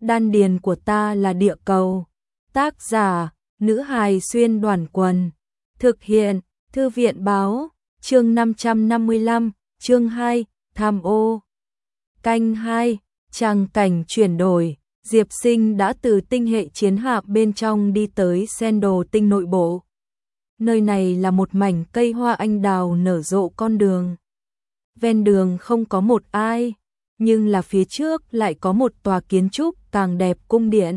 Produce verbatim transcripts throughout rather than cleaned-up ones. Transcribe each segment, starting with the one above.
Đan điền của ta là địa cầu. Tác giả, nữ hài xuyên đoàn quần. Thực hiện, thư viện báo, chương năm trăm năm mươi lăm, chương hai, tham ô. Canh hai, tràng cảnh chuyển đổi, Diệp Sinh đã từ tinh hệ chiến hạm bên trong đi tới Sen Đồ tinh nội bộ. Nơi này là một mảnh cây hoa anh đào nở rộ con đường. Ven đường không có một ai, nhưng là phía trước lại có một tòa kiến trúc càng đẹp cung điện.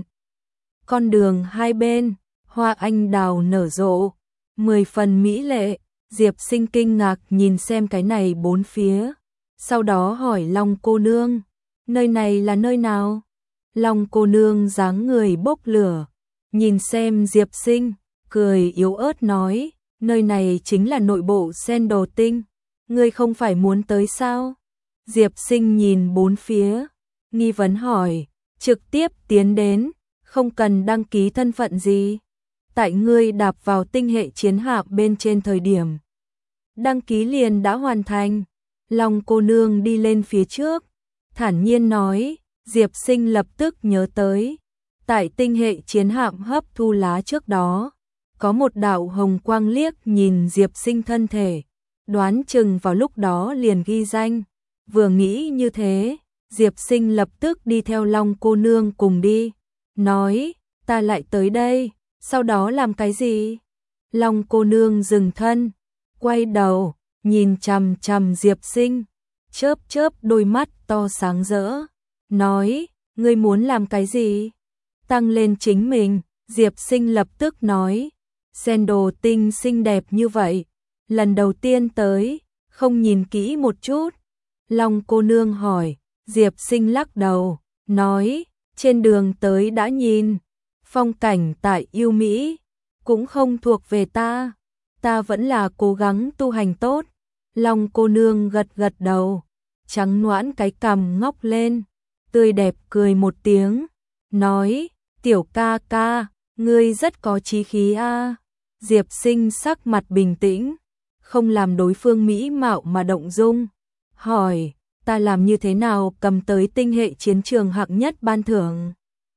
Con đường hai bên, hoa anh đào nở rộ, mười phần mỹ lệ. Diệp Sinh kinh ngạc nhìn xem cái này bốn phía, sau đó hỏi Long cô nương, nơi này là nơi nào? Long cô nương dáng người bốc lửa, nhìn xem Diệp Sinh, cười yếu ớt nói, nơi này chính là nội bộ Sen Đồ tinh, ngươi không phải muốn tới sao? Diệp Sinh nhìn bốn phía, nghi vấn hỏi, trực tiếp tiến đến, không cần đăng ký thân phận gì. Tại ngươi đạp vào tinh hệ chiến hạm bên trên thời điểm, đăng ký liền đã hoàn thành. Long cô nương đi lên phía trước, thản nhiên nói. Diệp Sinh lập tức nhớ tới, tại tinh hệ chiến hạm hấp thu lá trước đó, có một đạo hồng quang liếc nhìn Diệp Sinh thân thể, đoán chừng vào lúc đó liền ghi danh. Vừa nghĩ như thế, Diệp Sinh lập tức đi theo Long cô nương cùng đi, nói, ta lại tới đây, sau đó làm cái gì? Long cô nương dừng thân, quay đầu, nhìn chằm chằm Diệp Sinh, chớp chớp đôi mắt to sáng rỡ, nói, ngươi muốn làm cái gì? Tăng lên chính mình. Diệp Sinh lập tức nói, Sen Đồ tinh xinh đẹp như vậy, lần đầu tiên tới, không nhìn kỹ một chút. Long cô nương hỏi, Diệp Sinh lắc đầu, nói, trên đường tới đã nhìn, phong cảnh tại yêu Mỹ, cũng không thuộc về ta, ta vẫn là cố gắng tu hành tốt. Long cô nương gật gật đầu, trắng noãn cái cằm ngóc lên, tươi đẹp cười một tiếng, nói, tiểu ca ca, ngươi rất có chí khí a. Diệp Sinh sắc mặt bình tĩnh, không làm đối phương mỹ mạo mà động dung, hỏi, ta làm như thế nào cầm tới tinh hệ chiến trường hạng nhất ban thưởng?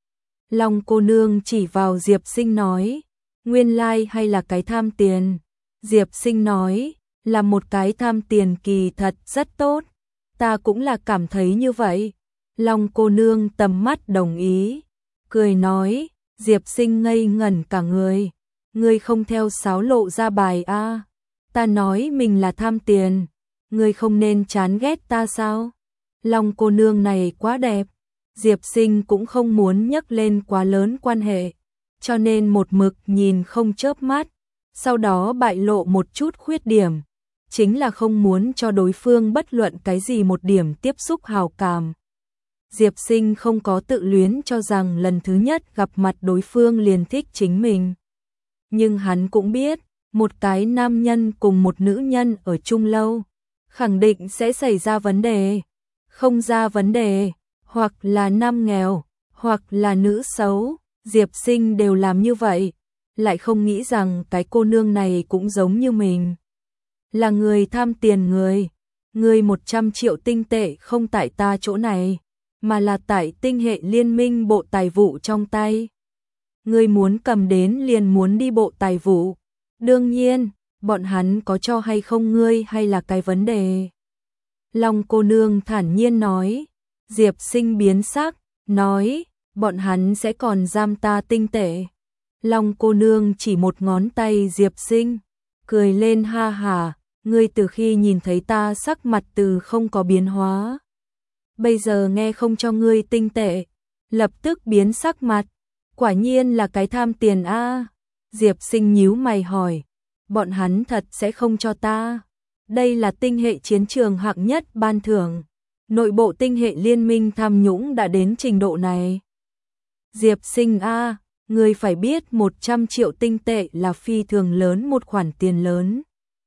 Long cô nương chỉ vào Diệp Sinh nói, nguyên lai hay là cái tham tiền? Diệp Sinh nói, là một cái tham tiền kỳ thật rất tốt, ta cũng là cảm thấy như vậy. Long cô nương tầm mắt đồng ý, cười nói, Diệp Sinh ngây ngẩn cả người, ngươi không theo sáo lộ ra bài a, ta nói mình là tham tiền, ngươi không nên chán ghét ta sao? Long cô nương này quá đẹp, Diệp Sinh cũng không muốn nhắc lên quá lớn quan hệ, cho nên một mực nhìn không chớp mắt, sau đó bại lộ một chút khuyết điểm, chính là không muốn cho đối phương bất luận cái gì một điểm tiếp xúc hào cảm. Diệp Sinh không có tự luyến cho rằng lần thứ nhất gặp mặt đối phương liền thích chính mình. Nhưng hắn cũng biết, một cái nam nhân cùng một nữ nhân ở chung lâu, khẳng định sẽ xảy ra vấn đề. Không ra vấn đề, hoặc là nam nghèo, hoặc là nữ xấu, Diệp Sinh đều làm như vậy, lại không nghĩ rằng cái cô nương này cũng giống như mình. Là người tham tiền người, người một trăm triệu tinh tệ không tại ta chỗ này, mà là tại tinh hệ liên minh bộ tài vụ trong tay. Người muốn cầm đến liền muốn đi bộ tài vụ, đương nhiên, bọn hắn có cho hay không ngươi hay là cái vấn đề. Long cô nương thản nhiên nói, Diệp Sinh biến sắc, nói, bọn hắn sẽ còn giam ta tinh tệ. Long cô nương chỉ một ngón tay Diệp Sinh, cười lên ha hả, ngươi từ khi nhìn thấy ta sắc mặt từ không có biến hóa. Bây giờ nghe không cho ngươi tinh tệ, lập tức biến sắc mặt, quả nhiên là cái tham tiền a. Diệp Sinh nhíu mày hỏi, bọn hắn thật sẽ không cho ta? Đây là tinh hệ chiến trường hạng nhất ban thưởng, nội bộ tinh hệ liên minh tham nhũng đã đến trình độ này. Diệp Sinh a, ngươi phải biết một trăm triệu tinh tệ là phi thường lớn một khoản tiền lớn,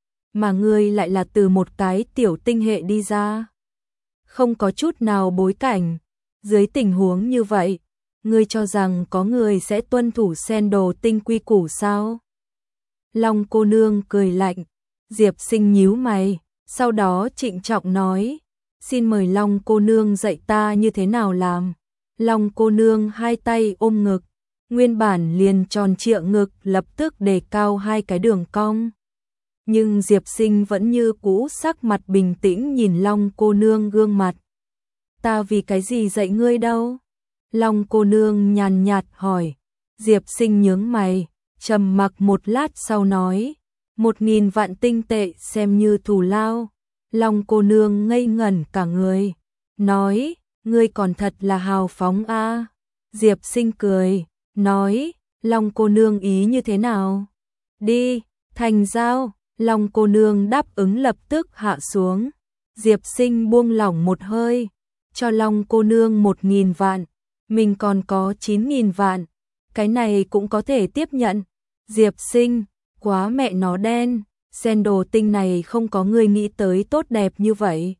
mà ngươi lại là từ một cái tiểu tinh hệ đi ra, không có chút nào bối cảnh, dưới tình huống như vậy, ngươi cho rằng có người sẽ tuân thủ Sen Đồ tinh quy củ sao? Long cô nương cười lạnh, Diệp Sinh nhíu mày, sau đó trịnh trọng nói, xin mời Long cô nương dạy ta như thế nào làm. Long cô nương hai tay ôm ngực, nguyên bản liền tròn trịa ngực lập tức đề cao hai cái đường cong. Nhưng Diệp Sinh vẫn như cũ sắc mặt bình tĩnh nhìn Long cô nương gương mặt. Ta vì cái gì dạy ngươi đâu? Long cô nương nhàn nhạt hỏi. Diệp Sinh nhướng mày, trầm mặc một lát sau nói. Một nghìn vạn tinh tệ xem như thù lao. Long cô nương ngây ngẩn cả người. Nói, ngươi còn thật là hào phóng a. Diệp Sinh cười, nói, Long cô nương ý như thế nào? Đi, thành giao. Long cô nương đáp ứng lập tức hạ xuống. Diệp Sinh buông lỏng một hơi, cho Long cô nương một nghìn vạn, mình còn có chín nghìn vạn, cái này cũng có thể tiếp nhận. Diệp Sinh, quá mẹ nó đen, sen đồ tinh này không có người nghĩ tới tốt đẹp như vậy.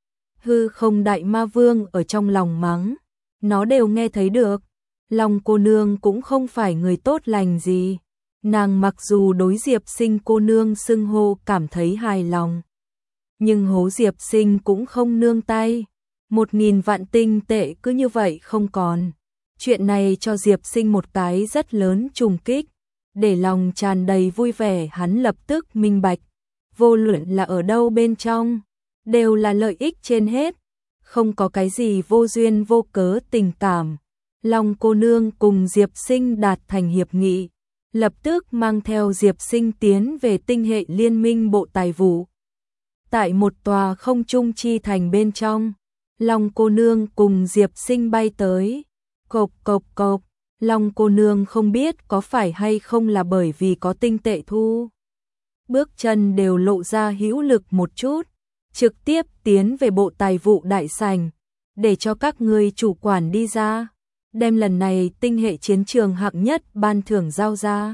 Hư không đại ma vương ở trong lòng mắng, nó đều nghe thấy được. Long cô nương cũng không phải người tốt lành gì. Nàng mặc dù đối Diệp Sinh cô nương xưng hô cảm thấy hài lòng, nhưng hố Diệp Sinh cũng không nương tay. Một nghìn vạn tinh tệ cứ như vậy không còn. Chuyện này cho Diệp Sinh một cái rất lớn trùng kích. Để lòng tràn đầy vui vẻ, hắn lập tức minh bạch. Vô luận là ở đâu bên trong, đều là lợi ích trên hết. Không có cái gì vô duyên vô cớ tình cảm. Long cô nương cùng Diệp Sinh đạt thành hiệp nghị, lập tức mang theo Diệp Sinh tiến về tinh hệ liên minh bộ tài vụ. Tại một tòa không trung chi thành bên trong, Long cô nương cùng Diệp Sinh bay tới. Cộp cộp cộp, Long cô nương không biết có phải hay không là bởi vì có tinh tệ thu. Bước chân đều lộ ra hữu lực một chút, trực tiếp tiến về bộ tài vụ đại sảnh, để cho các ngươi chủ quản đi ra, đem lần này tinh hệ chiến trường hạng nhất ban thưởng giao ra.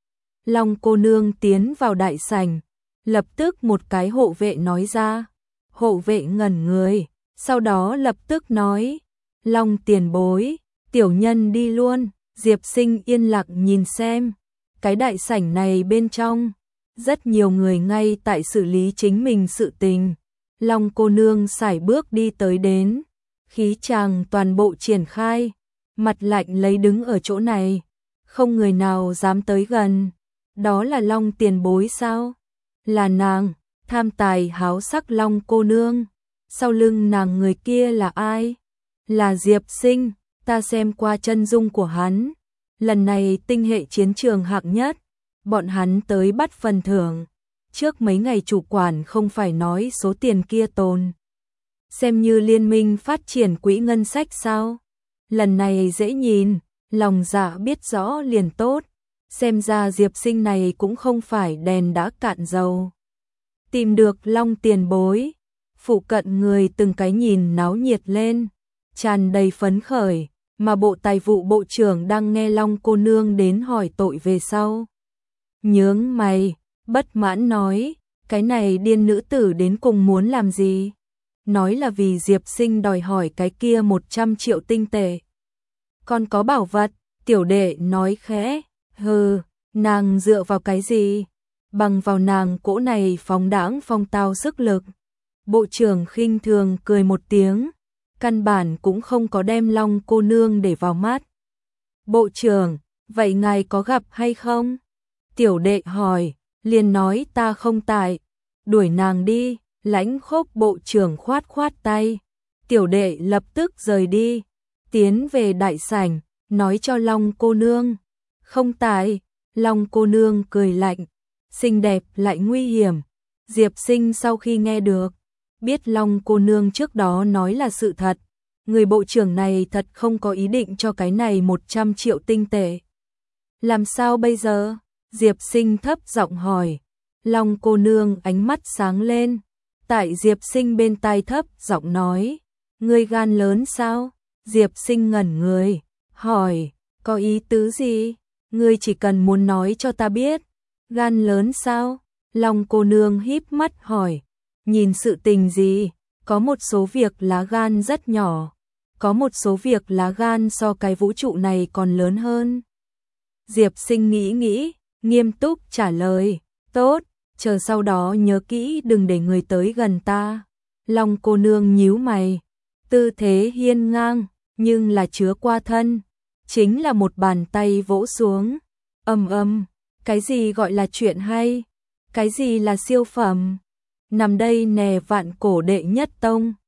Long cô nương tiến vào đại sảnh, lập tức một cái hộ vệ nói ra. Hộ vệ ngẩn người, sau đó lập tức nói, Long tiền bối, tiểu nhân đi luôn. Diệp Sinh yên lặng nhìn xem, cái đại sảnh này bên trong, rất nhiều người ngay tại xử lý chính mình sự tình. Long cô nương sải bước đi tới đến, khí chàng toàn bộ triển khai, mặt lạnh lấy đứng ở chỗ này, không người nào dám tới gần. Đó là Long tiền bối sao? Là nàng, tham tài háo sắc Long cô nương. Sau lưng nàng người kia là ai? Là Diệp Sinh, ta xem qua chân dung của hắn. Lần này tinh hệ chiến trường hạng nhất, bọn hắn tới bắt phần thưởng. Trước mấy ngày chủ quản không phải nói số tiền kia tồn xem như liên minh phát triển quỹ ngân sách sao? Lần này dễ nhìn, lòng dạ biết rõ liền tốt. Xem ra Diệp Sinh này cũng không phải đèn đã cạn dầu. Tìm được Long tiền bối, phụ cận người từng cái nhìn náo nhiệt lên, tràn đầy phấn khởi, mà bộ tài vụ bộ trưởng đang nghe Long cô nương đến hỏi tội về sau. Nhướng mày, bất mãn nói, cái này điên nữ tử đến cùng muốn làm gì? Nói là vì Diệp Sinh đòi hỏi cái kia một trăm triệu tinh tệ. Còn có bảo vật, tiểu đệ nói khẽ, hừ, nàng dựa vào cái gì? Bằng vào nàng cỗ này phóng đãng phong tao sức lực. Bộ trưởng khinh thường cười một tiếng, căn bản cũng không có đem Long cô nương để vào mắt. Bộ trưởng, vậy ngài có gặp hay không? Tiểu đệ hỏi, liền nói ta không tại, đuổi nàng đi. Lãnh Khốc bộ trưởng khoát khoát tay, tiểu đệ lập tức rời đi, tiến về đại sảnh, nói cho Long cô nương. Không tại. Long cô nương cười lạnh, xinh đẹp lại nguy hiểm. Diệp Sinh sau khi nghe được, biết Long cô nương trước đó nói là sự thật, người bộ trưởng này thật không có ý định cho cái này một trăm triệu tinh tệ. Làm sao bây giờ? Diệp Sinh thấp giọng hỏi. Long cô nương ánh mắt sáng lên, tại Diệp Sinh bên tai thấp giọng nói, ngươi gan lớn sao? Diệp Sinh ngẩn người, hỏi, có ý tứ gì? Ngươi chỉ cần muốn nói cho ta biết. Gan lớn sao? Long cô nương híp mắt hỏi, nhìn sự tình gì? Có một số việc lá gan rất nhỏ, có một số việc lá gan so cái vũ trụ này còn lớn hơn. Diệp Sinh nghĩ nghĩ, nghiêm túc trả lời, tốt, chờ sau đó nhớ kỹ đừng để người tới gần ta. Long cô nương nhíu mày, tư thế hiên ngang, nhưng là chứa qua thân, chính là một bàn tay vỗ xuống. Ầm ầm, cái gì gọi là chuyện hay? Cái gì là siêu phẩm? Nằm đây nè Vạn Cổ đệ nhất tông,